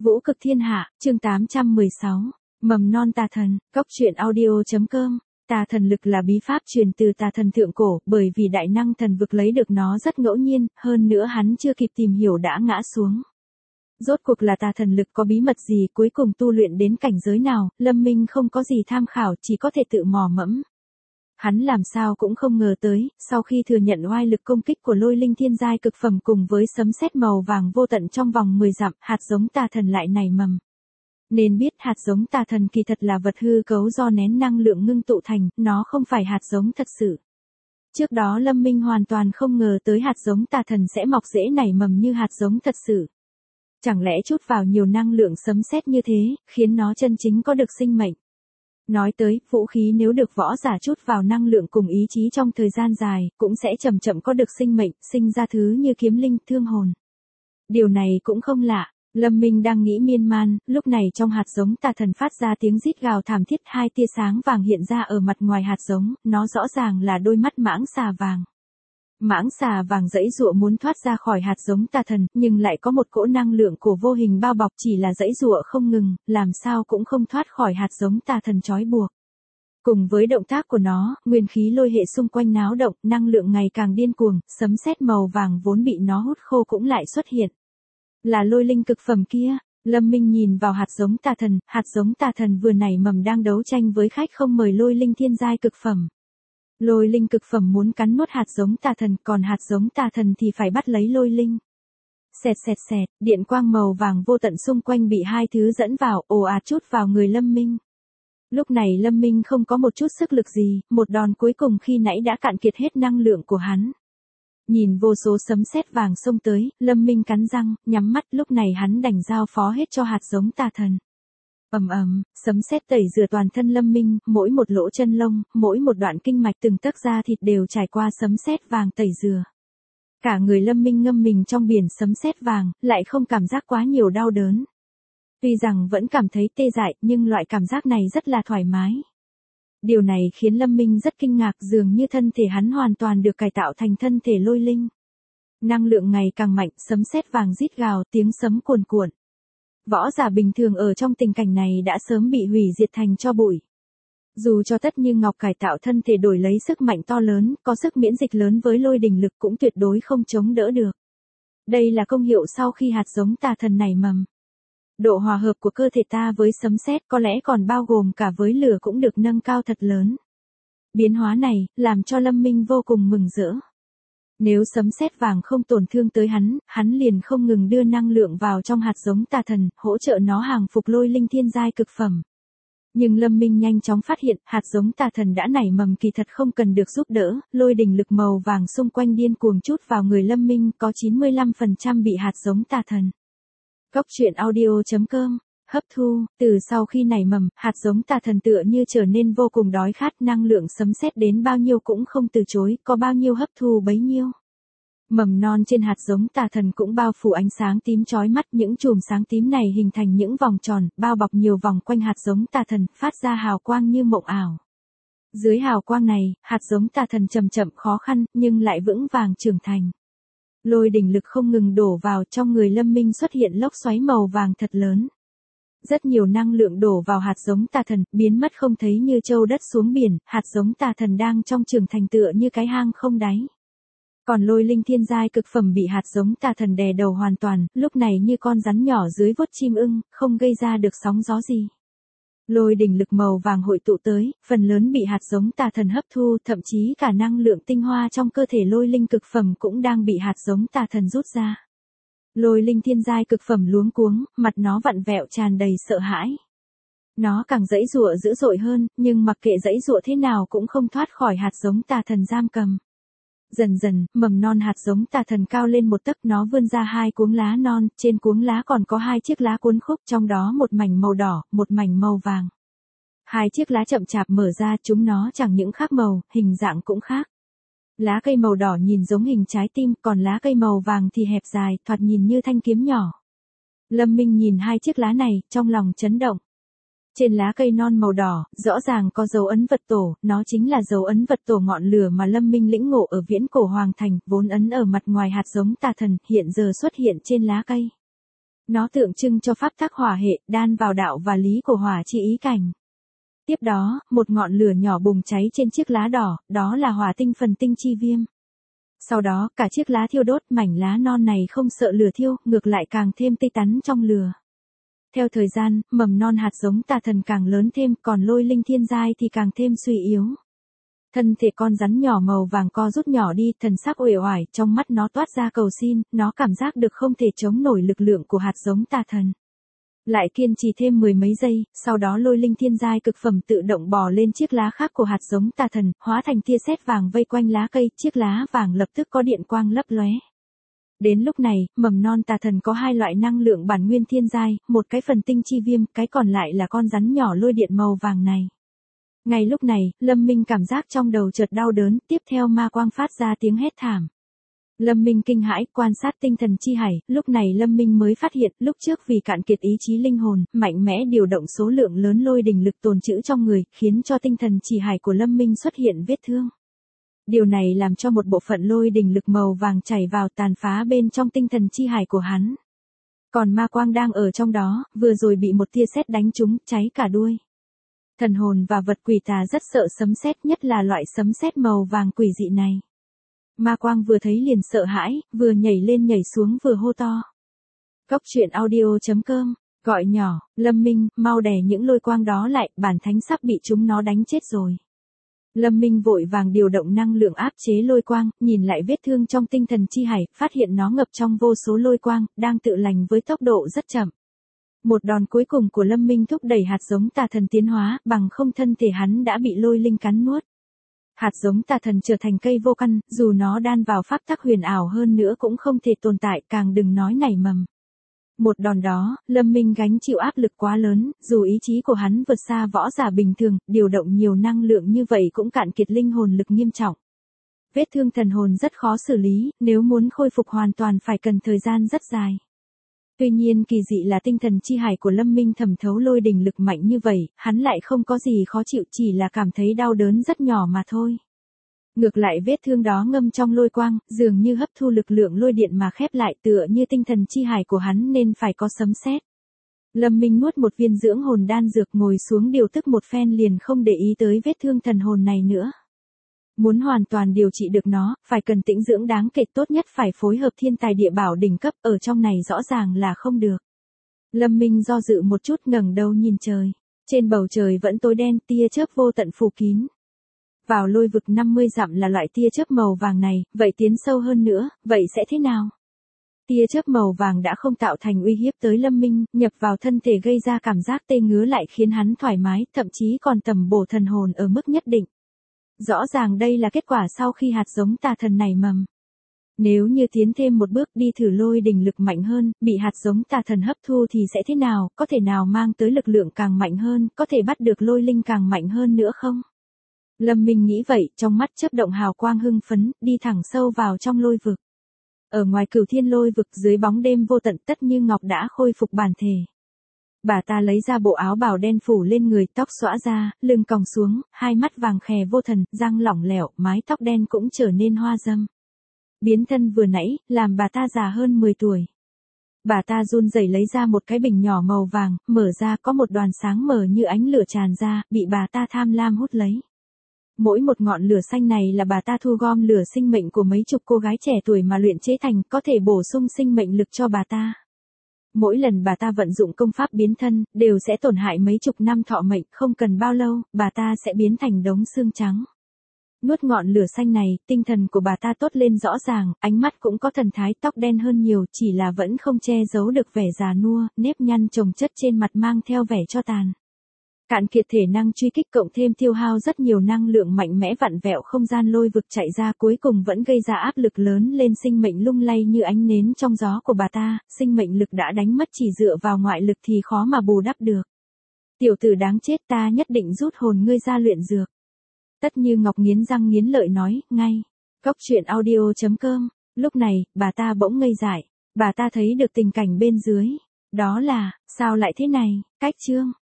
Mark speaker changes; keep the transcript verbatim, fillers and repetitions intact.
Speaker 1: Vũ cực thiên hạ, chương tám trăm mười sáu. Mầm non tà thần, cốc truyện audio.com. Tà thần lực là bí pháp truyền từ tà thần thượng cổ, bởi vì đại năng thần vực lấy được nó rất ngẫu nhiên, hơn nữa hắn chưa kịp tìm hiểu đã ngã xuống. Rốt cuộc là tà thần lực có bí mật gì, cuối cùng tu luyện đến cảnh giới nào, Lâm Minh không có gì tham khảo, chỉ có thể tự mò mẫm. Hắn làm sao cũng không ngờ tới, sau khi thừa nhận oai lực công kích của lôi linh thiên giai cực phẩm cùng với sấm sét màu vàng vô tận trong vòng mười dặm, hạt giống tà thần lại nảy mầm. Nên biết hạt giống tà thần kỳ thật là vật hư cấu do nén năng lượng ngưng tụ thành, nó không phải hạt giống thật sự. Trước đó Lâm Minh hoàn toàn không ngờ tới hạt giống tà thần sẽ mọc rễ nảy mầm như hạt giống thật sự. Chẳng lẽ chút vào nhiều năng lượng sấm sét như thế, khiến nó chân chính có được sinh mệnh. Nói tới, vũ khí nếu được võ giả chút vào năng lượng cùng ý chí trong thời gian dài, cũng sẽ chậm chậm có được sinh mệnh, sinh ra thứ như kiếm linh, thương hồn. Điều này cũng không lạ, Lâm Minh đang nghĩ miên man, lúc này trong hạt giống tà thần phát ra tiếng rít gào thảm thiết, hai tia sáng vàng hiện ra ở mặt ngoài hạt giống, nó rõ ràng là đôi mắt mãng xà vàng. Mãng xà vàng giãy giụa muốn thoát ra khỏi hạt giống tà thần, nhưng lại có một cỗ năng lượng cổ vô hình bao bọc, chỉ là giãy giụa không ngừng, làm sao cũng không thoát khỏi hạt giống tà thần trói buộc. Cùng với động tác của nó, nguyên khí lôi hệ xung quanh náo động, năng lượng ngày càng điên cuồng, sấm sét màu vàng vốn bị nó hút khô cũng lại xuất hiện. Là lôi linh cực phẩm kia. Lâm Minh nhìn vào hạt giống tà thần, hạt giống tà thần vừa nảy mầm đang đấu tranh với khách không mời lôi linh thiên giai cực phẩm. Lôi linh cực phẩm muốn cắn nuốt hạt giống tà thần, còn hạt giống tà thần thì phải bắt lấy lôi linh. Xẹt xẹt xẹt, điện quang màu vàng vô tận xung quanh bị hai thứ dẫn vào, ồ ạt chút vào người Lâm Minh. Lúc này Lâm Minh không có một chút sức lực gì, một đòn cuối cùng khi nãy đã cạn kiệt hết năng lượng của hắn. Nhìn vô số sấm sét vàng xông tới, Lâm Minh cắn răng, nhắm mắt, lúc này hắn đành giao phó hết cho hạt giống tà thần. Ầm ầm, sấm sét tẩy rửa toàn thân Lâm Minh, mỗi một lỗ chân lông, mỗi một đoạn kinh mạch từng tấc da thịt đều trải qua sấm sét vàng tẩy rửa. Cả người Lâm Minh ngâm mình trong biển sấm sét vàng, lại không cảm giác quá nhiều đau đớn. Tuy rằng vẫn cảm thấy tê dại, nhưng loại cảm giác này rất là thoải mái. Điều này khiến Lâm Minh rất kinh ngạc, dường như thân thể hắn hoàn toàn được cải tạo thành thân thể lôi linh. Năng lượng ngày càng mạnh, sấm sét vàng rít gào, tiếng sấm cuồn cuộn. Võ giả bình thường ở trong tình cảnh này đã sớm bị hủy diệt thành tro bụi. Dù cho Tất Như Ngọc cải tạo thân thể đổi lấy sức mạnh to lớn, có sức miễn dịch lớn với lôi đình lực cũng tuyệt đối không chống đỡ được. Đây là công hiệu sau khi hạt giống tà thần nảy mầm. Độ hòa hợp của cơ thể ta với sấm sét có lẽ còn bao gồm cả với lửa cũng được nâng cao thật lớn. Biến hóa này, làm cho Lâm Minh vô cùng mừng rỡ. Nếu sấm sét vàng không tổn thương tới hắn, hắn liền không ngừng đưa năng lượng vào trong hạt giống tà thần, hỗ trợ nó hàng phục lôi linh thiên giai cực phẩm. Nhưng Lâm Minh nhanh chóng phát hiện, hạt giống tà thần đã nảy mầm kỳ thật không cần được giúp đỡ, lôi đình lực màu vàng xung quanh điên cuồng chút vào người Lâm Minh, có chín mươi lăm phần trăm bị hạt giống tà thần. Cốc truyện audio.com, hấp thu, từ sau khi nảy mầm, hạt giống tà thần tựa như trở nên vô cùng đói khát, năng lượng sấm sét đến bao nhiêu cũng không từ chối, có bao nhiêu hấp thu bấy nhiêu. Mầm non trên hạt giống tà thần cũng bao phủ ánh sáng tím chói mắt, những chùm sáng tím này hình thành những vòng tròn, bao bọc nhiều vòng quanh hạt giống tà thần, phát ra hào quang như mộng ảo. Dưới hào quang này, hạt giống tà thần chậm chậm khó khăn, nhưng lại vững vàng trưởng thành. Lôi đỉnh lực không ngừng đổ vào, trong người Lâm Minh xuất hiện lốc xoáy màu vàng thật lớn. Rất nhiều năng lượng đổ vào hạt giống tà thần, biến mất không thấy như châu đất xuống biển, hạt giống tà thần đang trong trưởng thành tựa như cái hang không đáy. Còn lôi linh thiên giai cực phẩm bị hạt giống tà thần đè đầu hoàn toàn, lúc này như con rắn nhỏ dưới vuốt chim ưng, không gây ra được sóng gió gì. Lôi đỉnh lực màu vàng hội tụ tới, phần lớn bị hạt giống tà thần hấp thu, thậm chí cả năng lượng tinh hoa trong cơ thể lôi linh cực phẩm cũng đang bị hạt giống tà thần rút ra. Lôi linh thiên giai cực phẩm luống cuống, mặt nó vặn vẹo tràn đầy sợ hãi. Nó càng giãy giụa dữ dội hơn, nhưng mặc kệ giãy giụa thế nào cũng không thoát khỏi hạt giống tà thần giam cầm. Dần dần, mầm non hạt giống tà thần cao lên một tấc, nó vươn ra hai cuống lá non, trên cuống lá còn có hai chiếc lá cuốn khúc, trong đó một mảnh màu đỏ, một mảnh màu vàng. Hai chiếc lá chậm chạp mở ra, chúng nó chẳng những khác màu, hình dạng cũng khác. Lá cây màu đỏ nhìn giống hình trái tim, còn lá cây màu vàng thì hẹp dài, thoạt nhìn như thanh kiếm nhỏ. Lâm Minh nhìn hai chiếc lá này, trong lòng chấn động. Trên lá cây non màu đỏ, rõ ràng có dấu ấn vật tổ, nó chính là dấu ấn vật tổ ngọn lửa mà Lâm Minh lĩnh ngộ ở viễn cổ hoàng thành, vốn ấn ở mặt ngoài hạt giống tà thần, hiện giờ xuất hiện trên lá cây. Nó tượng trưng cho pháp tắc hỏa hệ, đan vào đạo và lý của hỏa chi ý cảnh. Tiếp đó, một ngọn lửa nhỏ bùng cháy trên chiếc lá đỏ, đó là hỏa tinh phần tinh chi viêm. Sau đó, cả chiếc lá thiêu đốt, mảnh lá non này không sợ lửa thiêu, ngược lại càng thêm tươi tắn trong lửa. Theo thời gian, mầm non hạt giống tà thần càng lớn thêm, còn lôi linh thiên giai thì càng thêm suy yếu. Thân thể con rắn nhỏ màu vàng co rút nhỏ đi, thần sắc uể oải, trong mắt nó toát ra cầu xin, nó cảm giác được không thể chống nổi lực lượng của hạt giống tà thần. Lại kiên trì thêm mười mấy giây, sau đó lôi linh thiên giai cực phẩm tự động bò lên chiếc lá khác của hạt giống tà thần, hóa thành tia sét vàng vây quanh lá cây, chiếc lá vàng lập tức có điện quang lấp lóe. Đến lúc này, mầm non tà thần có hai loại năng lượng bản nguyên thiên giai, một cái phần tinh chi viêm, cái còn lại là con rắn nhỏ lôi điện màu vàng này. Ngay lúc này, Lâm Minh cảm giác trong đầu chợt đau đớn, tiếp theo ma quang phát ra tiếng hét thảm. Lâm Minh kinh hãi, quan sát tinh thần chi hải, lúc này Lâm Minh mới phát hiện, lúc trước vì cạn kiệt ý chí linh hồn, mạnh mẽ điều động số lượng lớn lôi đình lực tồn trữ trong người, khiến cho tinh thần chi hải của Lâm Minh xuất hiện vết thương. Điều này làm cho một bộ phận lôi đình lực màu vàng chảy vào tàn phá bên trong tinh thần chi hải của hắn. Còn ma quang đang ở trong đó, vừa rồi bị một tia sét đánh trúng, cháy cả đuôi. Thần hồn và vật quỷ tà rất sợ sấm sét, nhất là loại sấm sét màu vàng quỷ dị này. Ma quang vừa thấy liền sợ hãi, vừa nhảy lên nhảy xuống vừa hô to. Cốc truyện audio chấm com, gọi nhỏ, Lâm Minh, mau đè những lôi quang đó lại, bản thánh sắp bị chúng nó đánh chết rồi. Lâm Minh vội vàng điều động năng lượng áp chế lôi quang, nhìn lại vết thương trong tinh thần chi hải, phát hiện nó ngập trong vô số lôi quang, đang tự lành với tốc độ rất chậm. Một đòn cuối cùng của Lâm Minh thúc đẩy hạt giống tà thần tiến hóa, bằng không thân thể hắn đã bị lôi linh cắn nuốt. Hạt giống tà thần trở thành cây vô căn, dù nó đan vào pháp tắc huyền ảo hơn nữa cũng không thể tồn tại, càng đừng nói nảy mầm. Một đòn đó, Lâm Minh gánh chịu áp lực quá lớn, dù ý chí của hắn vượt xa võ giả bình thường, điều động nhiều năng lượng như vậy cũng cạn kiệt linh hồn lực nghiêm trọng. Vết thương thần hồn rất khó xử lý, nếu muốn khôi phục hoàn toàn phải cần thời gian rất dài. Tuy nhiên kỳ dị là tinh thần chi hải của Lâm Minh thẩm thấu lôi đình lực mạnh như vậy, hắn lại không có gì khó chịu, chỉ là cảm thấy đau đớn rất nhỏ mà thôi. Ngược lại vết thương đó ngâm trong lôi quang, dường như hấp thu lực lượng lôi điện mà khép lại, tựa như tinh thần chi hải của hắn nên phải có sấm sét. Lâm Minh nuốt một viên dưỡng hồn đan dược, ngồi xuống điều tức một phen liền không để ý tới vết thương thần hồn này nữa. Muốn hoàn toàn điều trị được nó, phải cần tĩnh dưỡng đáng kể, tốt nhất phải phối hợp thiên tài địa bảo đỉnh cấp, ở trong này rõ ràng là không được. Lâm Minh do dự một chút, ngẩng đầu nhìn trời. Trên bầu trời vẫn tối đen, tia chớp vô tận phủ kín. Vào lôi vực năm mươi dặm là loại tia chớp màu vàng này, vậy tiến sâu hơn nữa, vậy sẽ thế nào? Tia chớp màu vàng đã không tạo thành uy hiếp tới Lâm Minh, nhập vào thân thể gây ra cảm giác tê ngứa lại khiến hắn thoải mái, thậm chí còn tầm bổ thần hồn ở mức nhất định. Rõ ràng đây là kết quả sau khi hạt giống tà thần này mầm. Nếu như tiến thêm một bước đi thử lôi đình lực mạnh hơn, bị hạt giống tà thần hấp thu thì sẽ thế nào, có thể nào mang tới lực lượng càng mạnh hơn, có thể bắt được lôi linh càng mạnh hơn nữa không? Lâm Minh nghĩ vậy, trong mắt chớp động hào quang hưng phấn, đi thẳng sâu vào trong lôi vực. Ở ngoài cửu thiên lôi vực dưới bóng đêm vô tận, Tất Như Ngọc đã khôi phục bản thể. Bà ta lấy ra bộ áo bào đen phủ lên người, tóc xõa ra, lưng còng xuống, hai mắt vàng khè vô thần, răng lỏng lẻo, mái tóc đen cũng trở nên hoa dâm. Biến thân vừa nãy, làm bà ta già hơn mười tuổi. Bà ta run rẩy lấy ra một cái bình nhỏ màu vàng, mở ra có một đoàn sáng mờ như ánh lửa tràn ra, bị bà ta tham lam hút lấy. Mỗi một ngọn lửa xanh này là bà ta thu gom lửa sinh mệnh của mấy chục cô gái trẻ tuổi mà luyện chế thành, có thể bổ sung sinh mệnh lực cho bà ta. Mỗi lần bà ta vận dụng công pháp biến thân, đều sẽ tổn hại mấy chục năm thọ mệnh, không cần bao lâu, bà ta sẽ biến thành đống xương trắng. Nuốt ngọn lửa xanh này, tinh thần của bà ta tốt lên rõ ràng, ánh mắt cũng có thần thái, tóc đen hơn nhiều, chỉ là vẫn không che giấu được vẻ già nua, nếp nhăn chồng chất trên mặt mang theo vẻ cho tàn. Cạn kiệt thể năng truy kích cộng thêm tiêu hao rất nhiều năng lượng mạnh mẽ vặn vẹo không gian lôi vực chạy ra, cuối cùng vẫn gây ra áp lực lớn lên sinh mệnh lung lay như ánh nến trong gió của bà ta, sinh mệnh lực đã đánh mất, chỉ dựa vào ngoại lực thì khó mà bù đắp được. Tiểu tử đáng chết, ta nhất định rút hồn ngươi ra luyện dược. Tất Như Ngọc nghiến răng nghiến lợi nói, ngay. Cốc truyện audio chấm com, lúc này, bà ta bỗng ngây dại, bà ta thấy được tình cảnh bên dưới. Đó là, sao lại thế này, cách chương.